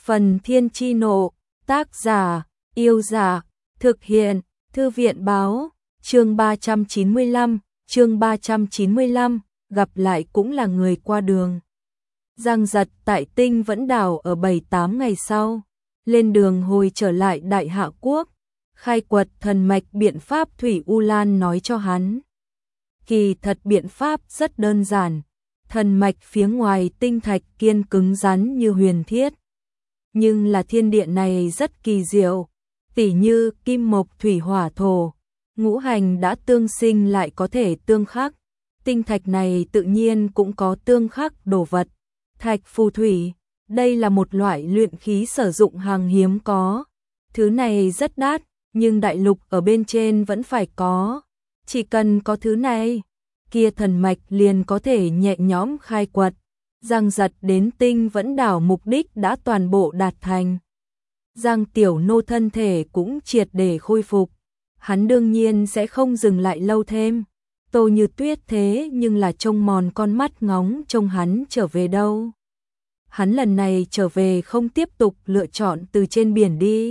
Phần Thiên Chi Nộ, tác giả, Yêu Giả, thực hiện, Thư viện Báo, chương 395, gặp lại cũng là người qua đường. Giang Giật tại Tinh Vẫn Đảo ở 7-8 ngày sau, lên đường hồi trở lại Đại Hạ Quốc, khai quật thần mạch biện pháp Thủy U Lan nói cho hắn. Kỳ thật biện pháp rất đơn giản, thần mạch phía ngoài tinh thạch kiên cứng rắn như huyền thiết. Nhưng là thiên địa này rất kỳ diệu, tỉ như kim mộc thủy hỏa thổ, ngũ hành đã tương sinh lại có thể tương khắc. Tinh thạch này tự nhiên cũng có tương khắc đồ vật. Thạch phù thủy, đây là một loại luyện khí sử dụng hàng hiếm có. Thứ này rất đắt, nhưng đại lục ở bên trên vẫn phải có. Chỉ cần có thứ này, kia thần mạch liền có thể nhẹ nhõm khai quật. Giang Giật đến Tinh Vẫn Đảo mục đích đã toàn bộ đạt thành. Giang Tiểu Nô thân thể cũng triệt để khôi phục. Hắn đương nhiên sẽ không dừng lại lâu thêm. Tô Như Tuyết thế nhưng là trông mòn con mắt ngóng trông hắn trở về đâu. Hắn lần này trở về không tiếp tục lựa chọn từ trên biển đi,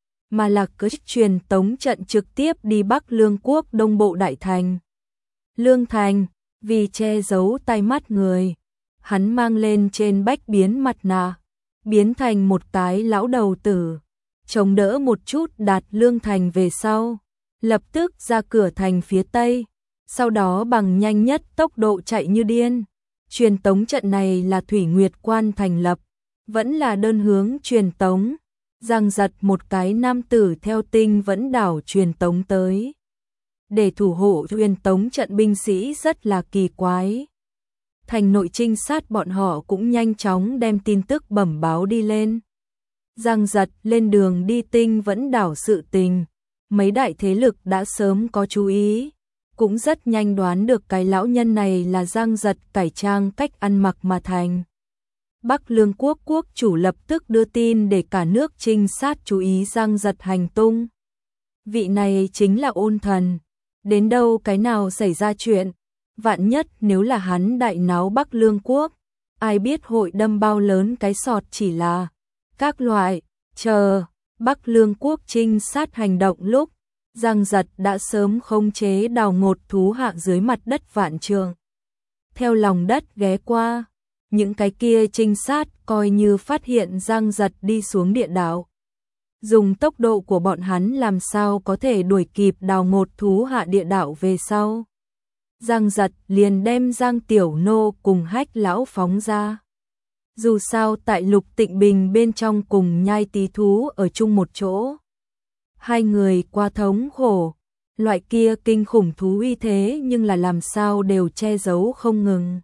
mà là cứ truyền tống trận trực tiếp đi Bắc Lương Quốc Đông Bộ Đại Thành. Lương Thành, vì che giấu tai mắt người, hắn mang lên trên bách biến mặt nạ, biến thành một cái lão đầu tử, chống đỡ một chút đạt Lương Thành về sau, lập tức ra cửa thành phía Tây, sau đó bằng nhanh nhất tốc độ chạy như điên. Truyền tống trận này là Thủy Nguyệt Quan thành lập, vẫn là đơn hướng truyền tống. Giang Giật một cái nam tử theo Tinh Vẫn Đảo truyền tống tới. Để thủ hộ truyền tống trận binh sĩ rất là kỳ quái. Thành nội trinh sát bọn họ cũng nhanh chóng đem tin tức bẩm báo đi lên. Giang Giật lên đường đi Tinh Vẫn Đảo sự tình, mấy đại thế lực đã sớm có chú ý, cũng rất nhanh đoán được cái lão nhân này là Giang Giật cải trang cách ăn mặc mà thành. Bắc Lương Quốc quốc chủ lập tức đưa tin để cả nước trinh sát chú ý Giang Giật hành tung. Vị này chính là Ôn Thần, đến đâu cái nào xảy ra chuyện, vạn nhất nếu là hắn đại náo Bắc Lương Quốc, ai biết hội đâm bao lớn cái sọt. Chỉ là các loại, chờ Bắc Lương Quốc trinh sát hành động lúc, Giang Giật đã sớm khống chế đào ngột thú hạ dưới mặt đất vạn trường. Theo lòng đất ghé qua, những cái kia trinh sát coi như phát hiện Giang Giật đi xuống địa đạo. Dùng tốc độ của bọn hắn làm sao có thể đuổi kịp đào ngột thú hạ địa đạo về sau. Giang Giật liền đem Giang Tiểu Nô cùng Hách lão phóng ra. Dù sao tại Lục Tịnh Bình bên trong cùng Nhai Tí thú ở chung một chỗ, hai người quá thống khổ, loại kia kinh khủng thú uy thế nhưng là làm sao đều che giấu không ngừng.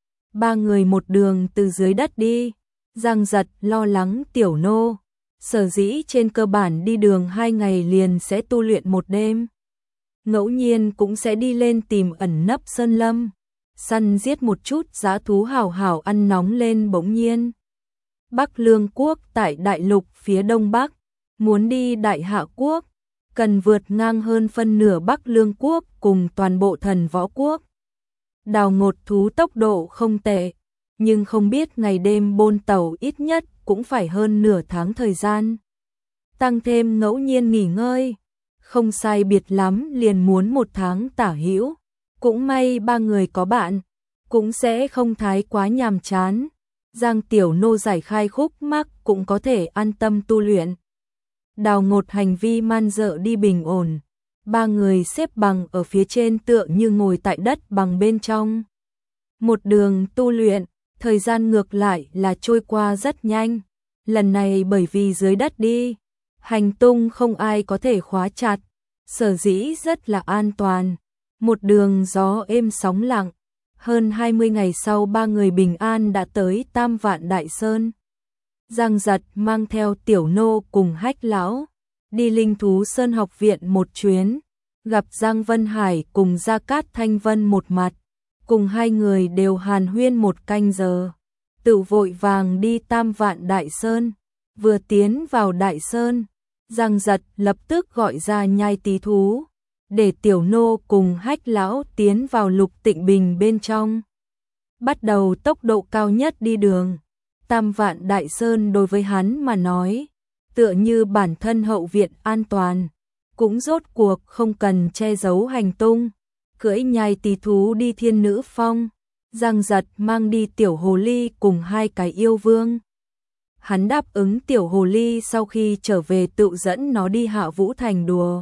Ba người một đường từ dưới đất đi, Giang Giật lo lắng Tiểu Nô, sở dĩ trên cơ bản đi đường 2 ngày liền sẽ tu luyện một đêm. Ngẫu nhiên cũng sẽ đi lên tìm ẩn nấp sơn lâm, săn giết một chút dã thú hảo hảo ăn nóng lên. Bỗng nhiên, Bắc Lương Quốc tại đại lục phía đông bắc, muốn đi Đại Hạ Quốc, cần vượt ngang hơn phân nửa Bắc Lương Quốc cùng toàn bộ Thần Võ Quốc. Đào ngột thú tốc độ không tệ, nhưng không biết ngày đêm bôn tàu ít nhất cũng phải hơn nửa tháng thời gian. Tăng thêm ngẫu nhiên nghỉ ngơi, không sai biệt lắm liền muốn 1 tháng tả hữu. Cũng may ba người có bạn, cũng sẽ không thái quá nhàm chán. Giang Tiểu Nô giải khai khúc mắc cũng có thể an tâm tu luyện. Đào ngột hành vi man dợ đi bình ổn, ba người xếp bằng ở phía trên tựa như ngồi tại đất bằng bên trong. Một đường tu luyện, thời gian ngược lại là trôi qua rất nhanh. Lần này bởi vì dưới đất đi, hành tung không ai có thể khóa chặt, sở dĩ rất là an toàn. Một đường gió êm sóng lặng, hơn 20 ngày sau ba người bình an đã tới Tam Vạn Đại Sơn. Giang Giật mang theo Tiểu Nô cùng Hách lão đi Linh Thú Sơn học viện một chuyến, gặp Giang Vân Hải cùng Gia Cát Thanh Vân một mặt, cùng hai người đều hàn huyên 1 canh giờ, tự vội vàng đi Tam Vạn Đại Sơn. Vừa tiến vào Đại Sơn, Giang Giật lập tức gọi ra Nhai Tí thú, để Tiểu Nô cùng Hách lão tiến vào Lục Tịnh Bình bên trong. Bắt đầu tốc độ cao nhất đi đường. Tam Vạn Đại Sơn đối với hắn mà nói, tựa như bản thân hậu viện an toàn, cũng rốt cuộc không cần che giấu hành tung, cưỡi nhai tí thú đi Thiên Nữ Phong, Giang Giật mang đi tiểu hồ ly cùng 2 cái yêu vương. Hắn đáp ứng tiểu hồ ly sau khi trở về tự dẫn nó đi Hạ Vũ Thành đùa.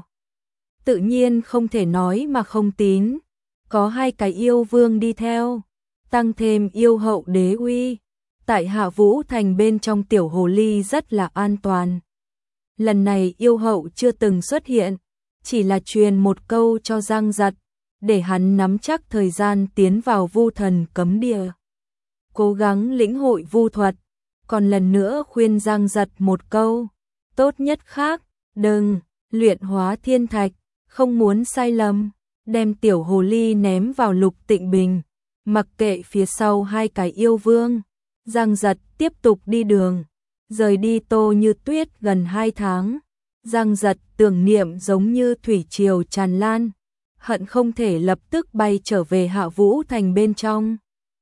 Tự nhiên không thể nói mà không tín, có 2 cái yêu vương đi theo, tăng thêm yêu hậu đế uy. Tại Hạ Vũ Thành bên trong tiểu hồ ly rất là an toàn. Lần này yêu hậu chưa từng xuất hiện, chỉ là truyền một câu cho Giang Giật, để hắn nắm chắc thời gian tiến vào Vu Thần cấm địa. Cố gắng lĩnh hội vu thuật, còn lần nữa khuyên Giang Giật một câu, tốt nhất khác, đừng luyện hóa thiên thạch, không muốn sai lầm, đem tiểu hồ ly ném vào Lục Tịnh Bình, mặc kệ phía sau 2 cái yêu vương. Giang Giật tiếp tục đi đường, rời đi Tô Như Tuyết gần 2 tháng. Giang Giật tưởng niệm giống như thủy triều tràn lan, hận không thể lập tức bay trở về Hạ Vũ Thành bên trong.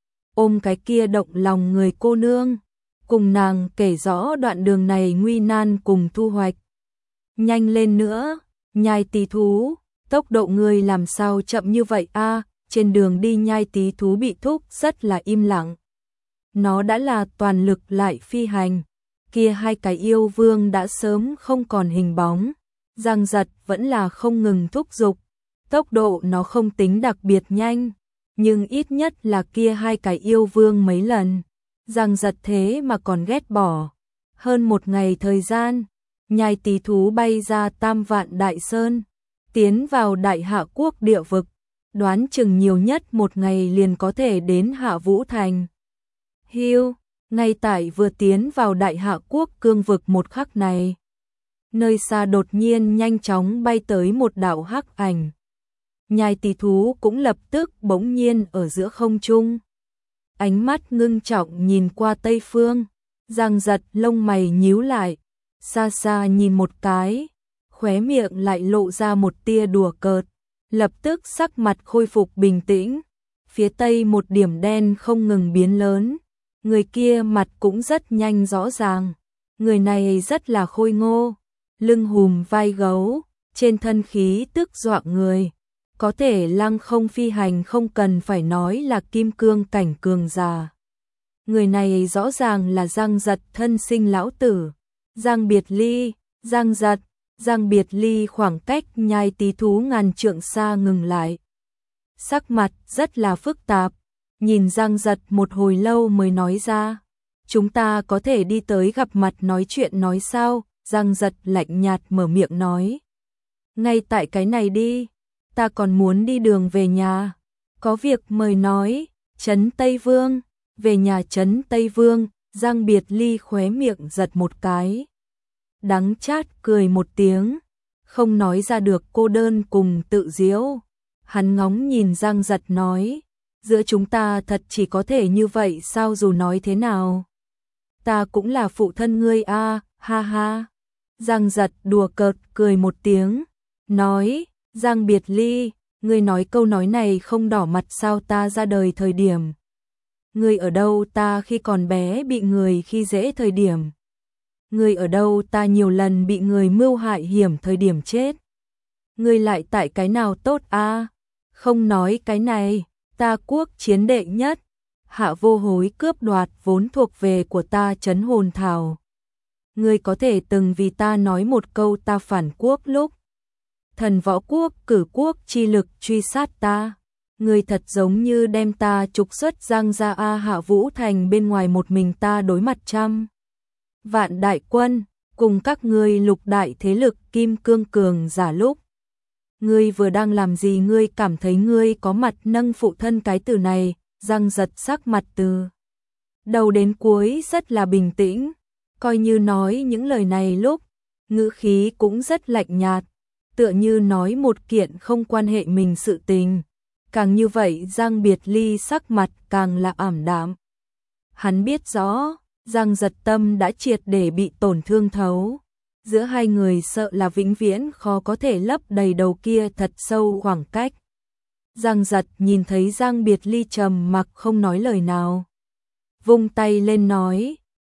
Ôm cái kia động lòng người cô nương, cùng nàng kể rõ đoạn đường này nguy nan cùng thu hoạch. Nhanh lên nữa, nhai tí thú, tốc độ ngươi làm sao chậm như vậy a? Trên đường đi nhai tí thú bị thúc rất là im lặng. Nó đã là toàn lực lại phi hành, kia 2 cái yêu vương đã sớm không còn hình bóng. Giang Giật vẫn là không ngừng thúc giục, tốc độ nó không tính đặc biệt nhanh, nhưng ít nhất là kia 2 cái yêu vương mấy lần. Giang Giật thế mà còn ghét bỏ. Hơn 1 ngày thời gian, nhai tí thú bay ra Tam Vạn Đại Sơn, tiến vào Đại Hạ Quốc địa vực, đoán chừng nhiều nhất 1 ngày liền có thể đến Hạ Vũ Thành. Hiu, ngay tại vừa tiến vào Đại Hạ Quốc cương vực một khắc này, nơi xa đột nhiên nhanh chóng bay tới một đạo hắc ảnh. Nhai tí thú cũng lập tức bỗng nhiên ở giữa không trung. Ánh mắt ngưng trọng nhìn qua tây phương, Giang Giật lông mày nhíu lại, xa xa nhìn một cái, khóe miệng lại lộ ra một tia đùa cợt, lập tức sắc mặt khôi phục bình tĩnh. Phía tây một điểm đen không ngừng biến lớn, người kia mặt cũng rất nhanh rõ ràng, người này rất là khôi ngô, lưng hùm vai gấu, trên thân khí tức dọa người, có thể lăng không phi hành không cần phải nói là kim cương cảnh cường giả. Người này rõ ràng là Giang Giật thân sinh lão tử. Giang Biệt Ly, Giang Giật, Giang Biệt Ly khoảng cách nhai tí thú ngàn trượng xa ngừng lại. Sắc mặt rất là phức tạp, nhìn Giang Giật một hồi lâu mới nói ra, chúng ta có thể đi tới gặp mặt nói chuyện nói sao? Giang Giật lạnh nhạt mở miệng nói, ngay tại cái này đi, ta còn muốn đi đường về nhà, có việc mời nói. Trấn Tây Vương, về nhà Trấn Tây Vương. Giang Biệt Ly khóe miệng giật một cái, đắng chát cười một tiếng, không nói ra được cô đơn cùng tự diễu. Hắn ngóng nhìn Giang Giật nói, giữa chúng ta thật chỉ có thể như vậy sao? Dù nói thế nào, ta cũng là phụ thân ngươi a, ha ha. Giang Giật đùa cợt cười một tiếng, nói, Giang Biệt Ly, ngươi nói câu nói này không đỏ mặt sao? Ta ra đời thời điểm, ngươi ở đâu? Ta khi còn bé bị người khi dễ thời điểm, ngươi ở đâu? Ta nhiều lần bị người mưu hại hiểm thời điểm chết, ngươi lại tại cái nào tốt a? Không nói cái này, ta quốc chiến đệ nhất, Hạ Vô Hối cướp đoạt vốn thuộc về của ta Trấn Hồn Thảo. Ngươi có thể từng vì ta nói một câu ta phản quốc lúc Thần Võ Quốc cử quốc chi lực truy sát ta, ngươi thật giống như đem ta trục xuất Giang gia a. Hạ Vũ Thành bên ngoài một mình ta đối mặt 100 vạn đại quân, cùng các ngươi lục đại thế lực kim cương cường giả lúc. Ngươi vừa đang làm gì? Ngươi cảm thấy ngươi có mặt nâng phụ thân cái từ này? Giang Giật sắc mặt từ đầu đến cuối rất là bình tĩnh, coi như nói những lời này lúc, ngữ khí cũng rất lạnh nhạt, tựa như nói một kiện không quan hệ mình sự tình. Càng như vậy Giang Biệt Ly sắc mặt càng là ảm đạm. Hắn biết rõ, Giang Giật tâm đã triệt để bị tổn thương thấu. Giữa hai người sợ là vĩnh viễn khó có thể lấp đầy đầu kia thật sâu khoảng cách. Giang Giật nhìn thấy Giang Biệt Ly trầm mặc không nói lời nào, vung tay lên nói,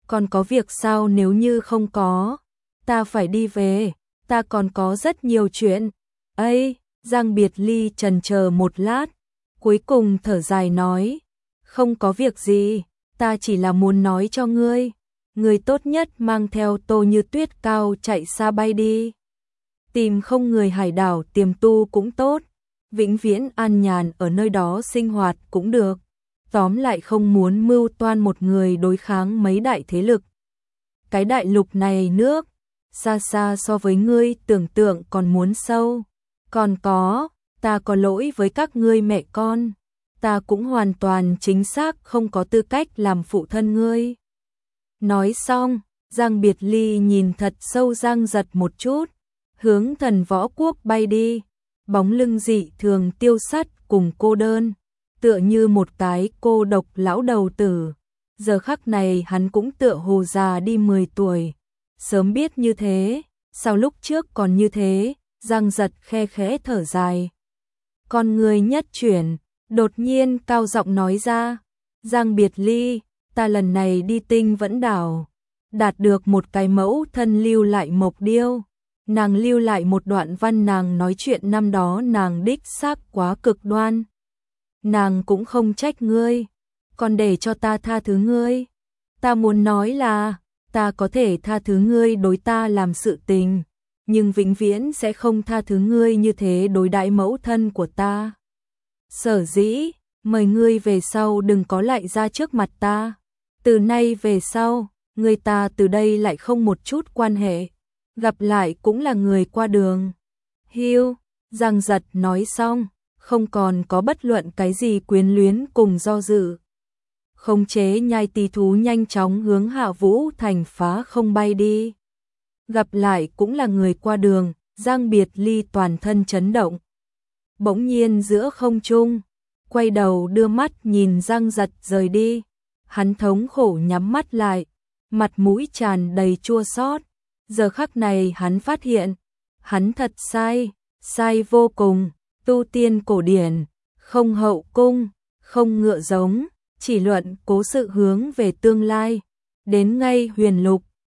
Còn có việc sao? Nếu như không có, ta phải đi về, ta còn có rất nhiều chuyện. Ây, Giang Biệt Ly chần chờ một lát, cuối cùng thở dài nói, không có việc gì, ta chỉ là muốn nói cho ngươi, ngươi tốt nhất mang theo Tô Như Tuyết cao chạy xa bay đi. Tìm không người hải đảo tiềm tu cũng tốt, vĩnh viễn an nhàn ở nơi đó sinh hoạt cũng được. Tóm lại không muốn mưu toan một người đối kháng mấy đại thế lực. Cái đại lục này nước, xa xa so với ngươi tưởng tượng còn muốn sâu. Còn có, ta có lỗi với các ngươi mẹ con, ta cũng hoàn toàn chính xác không có tư cách làm phụ thân ngươi. Nói xong, Giang Biệt Ly nhìn thật sâu Giang Giật một chút, hướng Thần Võ Quốc bay đi, bóng lưng dị thường tiêu sắt cùng cô đơn, tựa như một cái cô độc lão đầu tử. Giờ khắc này hắn cũng tựa hồ già đi 10 tuổi. Sớm biết như thế, sao lúc trước còn như thế? Giang Giật khe khẽ thở dài. Con người nhất chuyển, đột nhiên cao giọng nói ra, Giang Biệt Ly, ta lần này đi Tinh Vẫn Đảo, đạt được một cái mẫu thân lưu lại mộc điêu. Nàng lưu lại một đoạn văn, nàng nói chuyện năm đó nàng đích xác quá cực đoan. Nàng cũng không trách ngươi, còn để cho ta tha thứ ngươi. Ta muốn nói là, ta có thể tha thứ ngươi đối ta làm sự tình, nhưng vĩnh viễn sẽ không tha thứ ngươi như thế đối đãi mẫu thân của ta. Sở dĩ, mời ngươi về sau đừng có lại ra trước mặt ta. Từ nay về sau, ngươi ta từ đây lại không một chút quan hệ. Gặp lại cũng là người qua đường. Hiu, Giang Giật nói xong, không còn có bất luận cái gì quyến luyến cùng do dự. Khống chế nhai tỳ thú nhanh chóng hướng Hạ Vũ Thành phá không bay đi. Gặp lại cũng là người qua đường, Giang Biệt Ly toàn thân chấn động. Bỗng nhiên giữa không trung, quay đầu đưa mắt nhìn Giang Giật rời đi. Hắn thống khổ nhắm mắt lại, mặt mũi tràn đầy chua xót. Giờ khắc này hắn phát hiện, hắn thật sai vô cùng, tu tiên cổ điển, không hậu cung, không ngựa giống, chỉ luận cố sự hướng về tương lai, đến ngay huyền lục,